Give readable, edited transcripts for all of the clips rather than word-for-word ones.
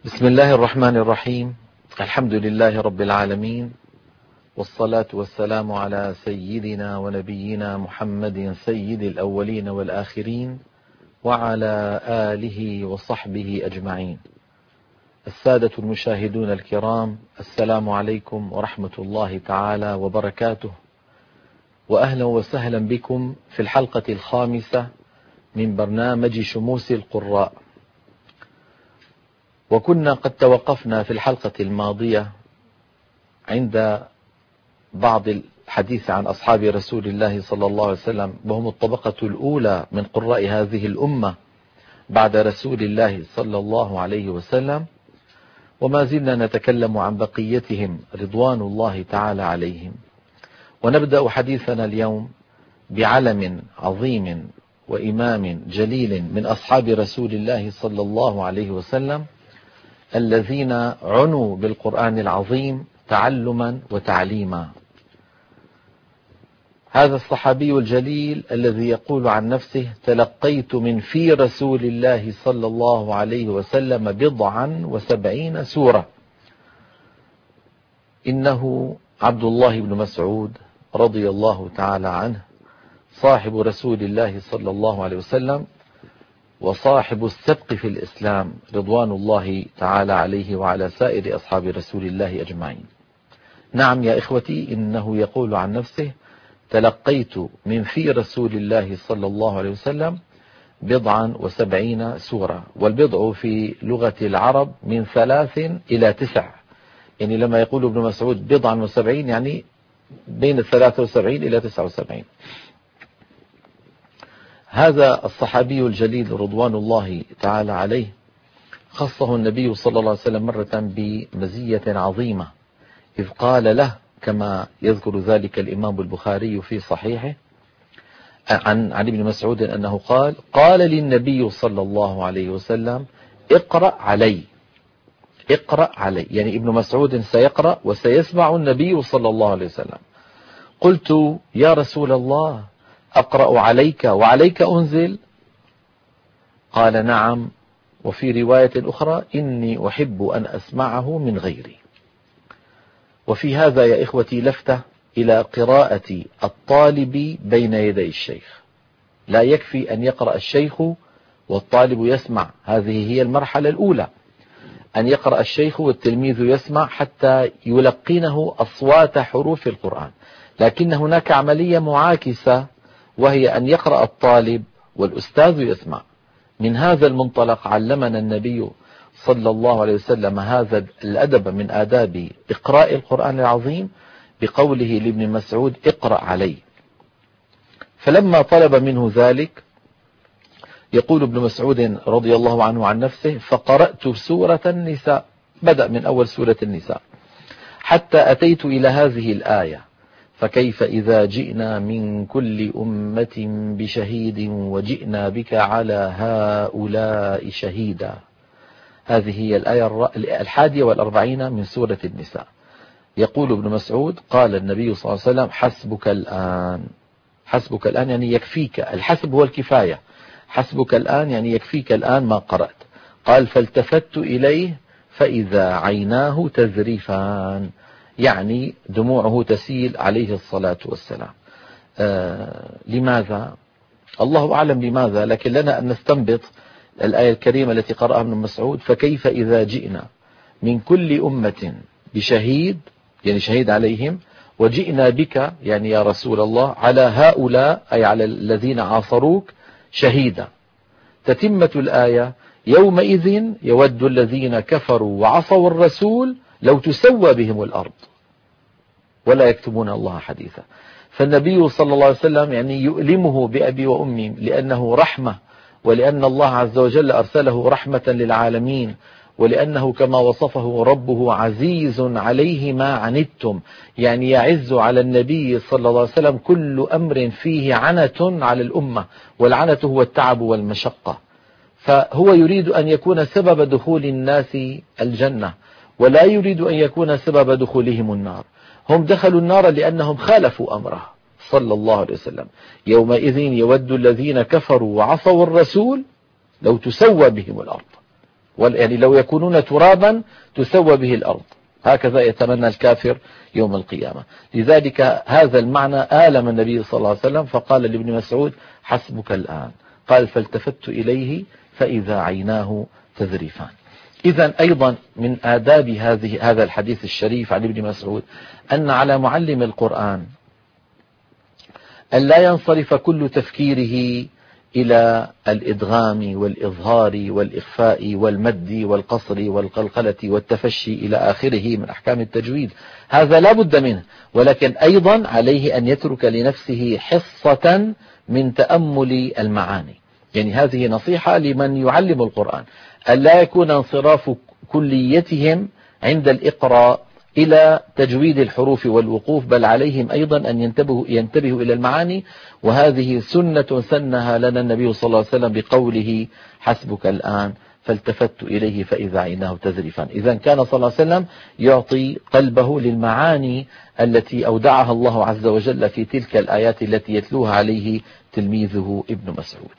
بسم الله الرحمن الرحيم. الحمد لله رب العالمين، والصلاة والسلام على سيدنا ونبينا محمد سيد الأولين والآخرين وعلى آله وصحبه أجمعين. السادة المشاهدون الكرام، السلام عليكم ورحمة الله تعالى وبركاته، وأهلا وسهلا بكم في الحلقة الخامسة من برنامج شموس القراء. وكنا قد توقفنا في الحلقة الماضية عند بعض الحديث عن أصحاب رسول الله صلى الله عليه وسلم، وهم الطبقة الأولى من قراء هذه الأمة بعد رسول الله صلى الله عليه وسلم، وما زلنا نتكلم عن بقيتهم رضوان الله تعالى عليهم. ونبدأ حديثنا اليوم بعلم عظيم وإمام جليل من أصحاب رسول الله صلى الله عليه وسلم، الذين عنوا بالقرآن العظيم تعلما وتعليما. هذا الصحابي الجليل الذي يقول عن نفسه: تلقيت من في رسول الله صلى الله عليه وسلم 70 سورة. إنه عبد الله بن مسعود رضي الله تعالى عنه، صاحب رسول الله صلى الله عليه وسلم، وصاحب السبق في الإسلام رضوان الله تعالى عليه وعلى سائر أصحاب رسول الله أجمعين. نعم يا إخوتي، إنه يقول عن نفسه: تلقيت من في رسول الله صلى الله عليه وسلم 70 سورة. والبضع في لغة العرب من 3 إلى 9، يعني لما يقول ابن مسعود 70 يعني بين 73 إلى 79. هذا الصحابي الجليل رضوان الله تعالى عليه خصه النبي صلى الله عليه وسلم مرة بمزية عظيمة، إذ قال له كما يذكر ذلك الإمام البخاري في صحيحه عن ابن مسعود أنه قال للنبي صلى الله عليه وسلم: اقرأ علي. اقرأ علي، يعني ابن مسعود سيقرأ وسيسمع النبي صلى الله عليه وسلم. قلت: يا رسول الله، أقرأ عليك وعليك أنزل؟ قال: نعم، وفي رواية أخرى: إني أحب أن أسمعه من غيري. وفي هذا يا إخوتي لفتة إلى قراءة الطالب بين يدي الشيخ. لا يكفي أن يقرأ الشيخ والطالب يسمع، هذه هي المرحلة الأولى، أن يقرأ الشيخ والتلميذ يسمع حتى يلقنه أصوات حروف القرآن. لكن هناك عملية معاكسة، وهي أن يقرأ الطالب والأستاذ يسمع. من هذا المنطلق علمنا النبي صلى الله عليه وسلم هذا الأدب من آداب إقراء القرآن العظيم بقوله لابن مسعود: اقرأ علي. فلما طلب منه ذلك يقول ابن مسعود رضي الله عنه عن نفسه: فقرأت سورة النساء، بدأ من أول سورة النساء حتى أتيت إلى هذه الآية: فكيف إذا جئنا من كل أمة بشهيد وجئنا بك على هؤلاء شهيدا. هذه هي الآية 41 من سورة النساء. يقول ابن مسعود: قال النبي صلى الله عليه وسلم: حسبك الآن. حسبك الآن يعني يكفيك، الحسب هو الكفاية، حسبك الآن يعني يكفيك الآن ما قرأت. قال: فالتفت إليه فإذا عيناه تذرفان، يعني دموعه تسيل عليه الصلاة والسلام. لماذا؟ الله أعلم لماذا، لكن لنا أن نستنبط الآية الكريمة التي قرأها ابن مسعود: فكيف إذا جئنا من كل أمة بشهيد، يعني شهيد عليهم، وجئنا بك يعني يا رسول الله على هؤلاء أي على الذين عاصروك شهيدا. تتمة الآية: يومئذ يود الذين كفروا وعصوا الرسول لو تسوى بهم الأرض ولا يكتمون الله حديثا. فالنبي صلى الله عليه وسلم يعني يؤلمه بأبي وأمي، لأنه رحمة، ولأن الله عز وجل أرسله رحمة للعالمين، ولأنه كما وصفه ربه: عزيز عليه ما عنتم، يعني يعز على النبي صلى الله عليه وسلم كل أمر فيه عنة على الأمة، والعنة هو التعب والمشقة. فهو يريد أن يكون سبب دخول الناس الجنة، ولا يريد أن يكون سبب دخولهم النار. هم دخلوا النار لأنهم خالفوا أمره صلى الله عليه وسلم. يومئذ يود الذين كفروا وعصوا الرسول لو تسوى بهم الأرض. يعني لو يكونون ترابا تسوى به الأرض، هكذا يتمنى الكافر يوم القيامة. لذلك هذا المعنى آلم النبي صلى الله عليه وسلم، فقال لابن مسعود حسبك الآن. قال فالتفت إليه فإذا عيناه تذرفان. إذا أيضا من آداب هذا الحديث الشريف عن ابن مسعود أن على معلم القرآن أن لا ينصرف كل تفكيره إلى الإدغام والإظهار والإخفاء والمد والقصر والقلقلة والتفشي إلى آخره من أحكام التجويد، هذا لا بد منه، ولكن أيضا عليه أن يترك لنفسه حصة من تأمل المعاني. يعني هذه نصيحة لمن يعلم القرآن، أن لا يكون انصراف كليتهم عند الإقراء إلى تجويد الحروف والوقوف، بل عليهم أيضا أن ينتبهوا إلى المعاني. وهذه سنة سنها لنا النبي صلى الله عليه وسلم بقوله حسبك الآن فالتفت إليه فإذا عيناه تذرفان. إذا كان صلى الله عليه وسلم يعطي قلبه للمعاني التي أودعها الله عز وجل في تلك الآيات التي يتلوها عليه تلميذه ابن مسعود.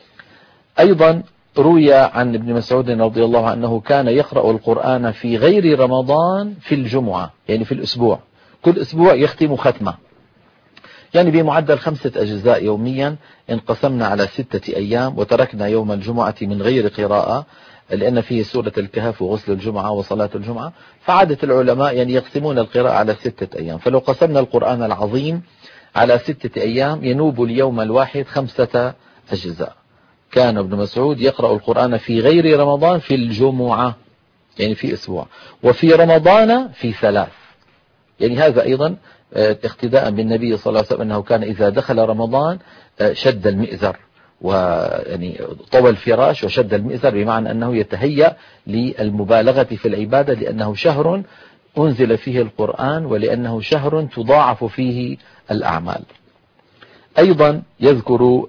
أيضا روي عن ابن مسعود رضي الله عنه أنه كان يقرأ القرآن في غير رمضان في الجمعة، يعني في الأسبوع، كل أسبوع يختم ختمة، يعني بمعدل 5 أجزاء يوميا، انقسمنا على 6 أيام، وتركنا يوم الجمعة من غير قراءة لأن فيه سورة الكهف وغسل الجمعة وصلاة الجمعة، فعادة العلماء يعني يقسمون القراءة على 6 أيام. فلو قسمنا القرآن العظيم على 6 أيام ينوب اليوم الواحد 5 أجزاء. كان ابن مسعود يقرأ القرآن في غير رمضان في الجمعة، يعني في أسبوع، وفي رمضان في 3. يعني هذا أيضا اقتداء بالنبي صلى الله عليه وسلم، أنه كان إذا دخل رمضان شد المئزر، ويعني طوى الفراش وشد المئزر، بمعنى أنه يتهيأ للمبالغة في العبادة، لأنه شهر أنزل فيه القرآن، ولأنه شهر تضاعف فيه الأعمال. أيضا يذكر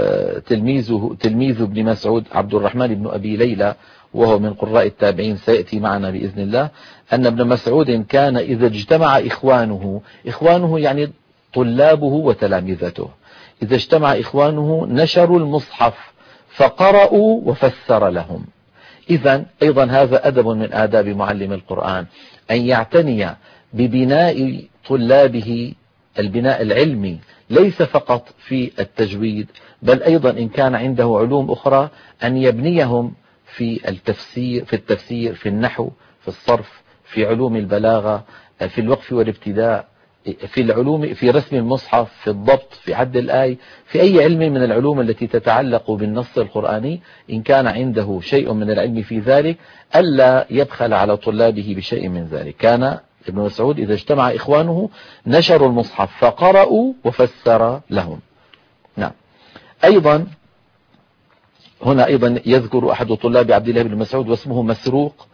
تلميذ ابن مسعود عبد الرحمن بن أبي ليلى، وهو من قراء التابعين، سيأتي معنا بإذن الله، أن ابن مسعود كان إذا اجتمع إخوانه يعني طلابه وتلامذته، إذا اجتمع إخوانه نشروا المصحف فقرأوا وفسر لهم. إذا أيضا هذا أدب من آداب معلم القرآن، أن يعتني ببناء طلابه البناء العلمي، ليس فقط في التجويد، بل أيضا إن كان عنده علوم أخرى أن يبنيهم في التفسير، في النحو، في الصرف، في علوم البلاغة، في الوقف والابتداء، في العلوم، في رسم المصحف، في الضبط، في عد الآي، في أي علم من العلوم التي تتعلق بالنص القرآني، إن كان عنده شيء من العلم في ذلك ألا يبخل على طلابه بشيء من ذلك. كان ابن مسعود إذا اجتمع إخوانه نشروا المصحف فقرأوا وفسر لهم. نعم. أيضا هنا أيضا يذكر أحد طلاب عبد الله بن مسعود واسمه مسروق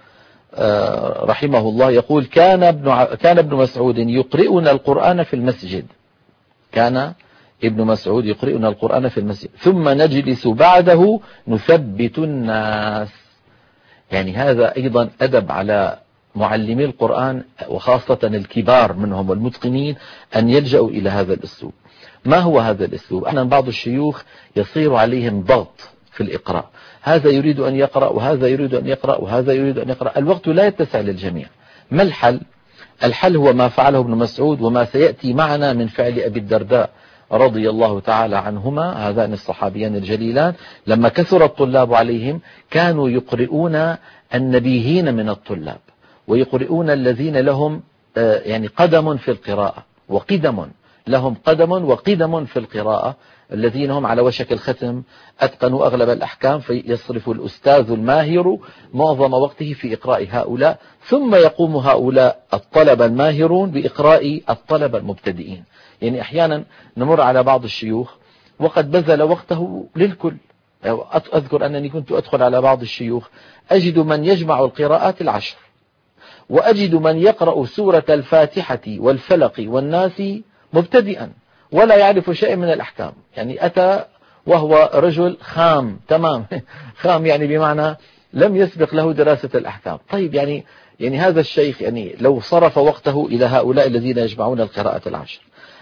رحمه الله، يقول كان ابن مسعود يقرئنا القرآن في المسجد، كان ابن مسعود يقرئنا القرآن في المسجد، ثم نجلس بعده نثبت الناس. يعني هذا أيضا أدب على معلمي القرآن، وخاصة الكبار منهم والمتقنين، أن يلجأوا إلى هذا الأسلوب. ما هو هذا الأسلوب؟ أحيانا بعض الشيوخ يصير عليهم ضغط في الإقراء، هذا يريد أن يقرأ وهذا يريد أن يقرأ وهذا يريد أن يقرأ، الوقت لا يتسع للجميع. ما الحل؟ الحل هو ما فعله ابن مسعود وما سيأتي معنا من فعل أبي الدرداء رضي الله تعالى عنهما، هذان الصحابيان الجليلان، لما كثر الطلاب عليهم كانوا يقرؤون النبيهين من الطلاب، ويقرؤون الذين لهم يعني قدم في القراءة وقدم، لهم قدم وقدم في القراءة، الذين هم على وشك الختم، أتقنوا أغلب الأحكام، فيصرف الأستاذ الماهر معظم وقته في إقراء هؤلاء، ثم يقوم هؤلاء الطلبة الماهرون بإقراء الطلبة المبتدئين. يعني أحيانا نمر على بعض الشيوخ وقد بذل وقته للكل. أذكر أنني كنت أدخل على بعض الشيوخ أجد من يجمع القراءات 10، وأجد من يقرأ سورة الفاتحة والفلق والناس مبتدئا ولا يعرف شيء من الأحكام، يعني أتى وهو رجل خام تمام خام، يعني بمعنى لم يسبق له دراسة الأحكام. طيب يعني هذا الشيخ يعني لو صرف وقته إلى هؤلاء الذين يجمعون القراءة 10،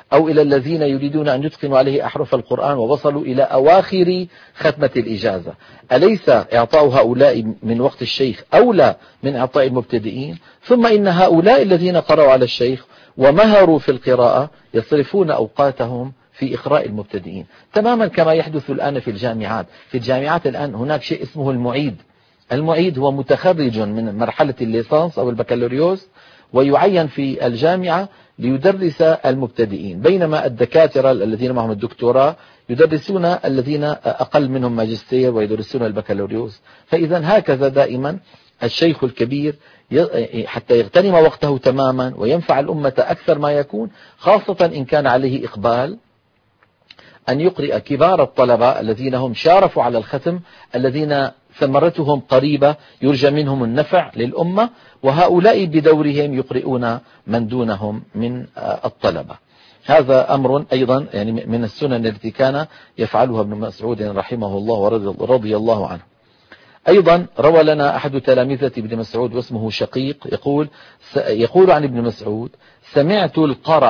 أو إلى الذين يريدون أن يتقنوا عليه أحرف القرآن ووصلوا إلى أواخر ختمة الإجازة، أليس إعطاء هؤلاء من وقت الشيخ أولى من إعطاء المبتدئين؟ ثم إن هؤلاء الذين قرأوا على الشيخ ومهروا في القراءة يصرفون أوقاتهم في إقراء المبتدئين، تماما كما يحدث الآن في الجامعات. في الجامعات الآن هناك شيء اسمه المعيد. المعيد هو متخرج من مرحلة الليسانس أو البكالوريوس ويعين في الجامعة ليدرس المبتدئين، بينما الدكاترة الذين معهم الدكتوراه يدرسون الذين أقل منهم ماجستير ويدرسون البكالوريوس. فإذا هكذا دائما الشيخ الكبير حتى يغتنم وقته تماما وينفع الأمة أكثر ما يكون، خاصة إن كان عليه إقبال، أن يقرئ كبار الطلبة الذين هم شارفوا على الختم، الذين ثمرتهم قريبة يرجى منهم النفع للأمة، وهؤلاء بدورهم يقرئون من دونهم من الطلبة. هذا أمر أيضا يعني من السنن التي كان يفعلها ابن مسعود رحمه الله ورضي الله عنه. أيضا روى لنا أحد تلامذة ابن مسعود واسمه شقيق يقول عن ابن مسعود: سمعت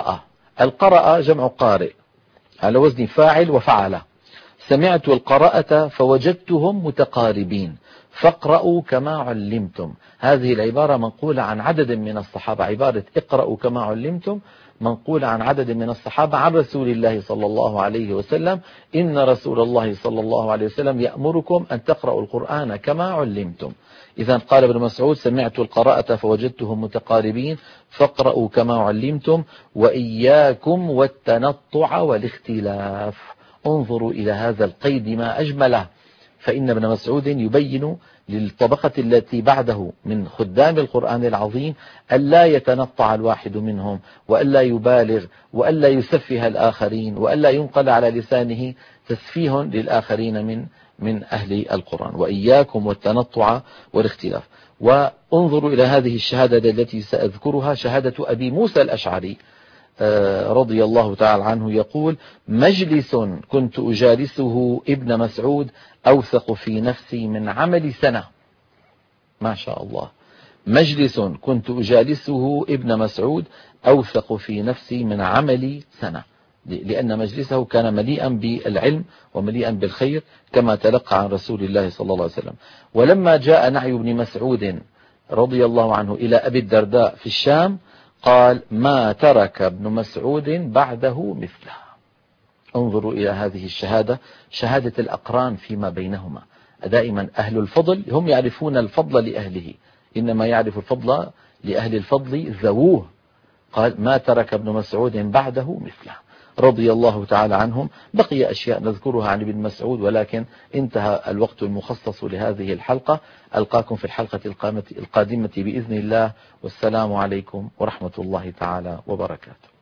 القرأ جمع قارئ على وزن فاعل وفعل، سمعت القراءة فوجدتهم متقاربين فاقرأوا كما علمتم. هذه العبارة منقولة عن عدد من الصحابة، عبارة اقرأوا كما علمتم منقولة عن عدد من الصحابة عن رسول الله صلى الله عليه وسلم: إن رسول الله صلى الله عليه وسلم يأمركم أن تقرأوا القرآن كما علمتم. إذا قال ابن مسعود: سمعت القراءة فوجدتهم متقاربين فاقرأوا كما علمتم وإياكم والتنطع والاختلاف. انظروا إلى هذا القيد ما أجمله، فإن ابن مسعود يبين للطبقة التي بعده من خدام القرآن العظيم ألا يتنطع الواحد منهم، وألا يبالغ، وألا يسفه الآخرين، وألا ينقل على لسانه تسفيه للآخرين من أهل القرآن. وإياكم والتنطع والاختلاف. وانظروا إلى هذه الشهادة التي سأذكرها، شهادة أبي موسى الأشعري رضي الله تعالى عنه، يقول: مجلس كنت أجالسه ابن مسعود أوثق في نفسي من عمل سنة. ما شاء الله، مجلس كنت أجالسه ابن مسعود أوثق في نفسي من عمل سنة، لأن مجلسه كان مليئا بالعلم ومليئا بالخير كما تلقى عن رسول الله صلى الله عليه وسلم. ولما جاء نعي ابن مسعود رضي الله عنه إلى أبي الدرداء في الشام قال: ما ترك ابن مسعود بعده مثله. انظروا إلى هذه الشهادة، شهادة الأقران فيما بينهما. دائما أهل الفضل هم يعرفون الفضل لأهله، إنما يعرف الفضل لأهل الفضل ذووه. قال: ما ترك ابن مسعود بعده مثله، رضي الله تعالى عنهم. بقي أشياء نذكرها عن ابن مسعود، ولكن انتهى الوقت المخصص لهذه الحلقة. ألقاكم في الحلقة القادمة بإذن الله، والسلام عليكم ورحمة الله تعالى وبركاته.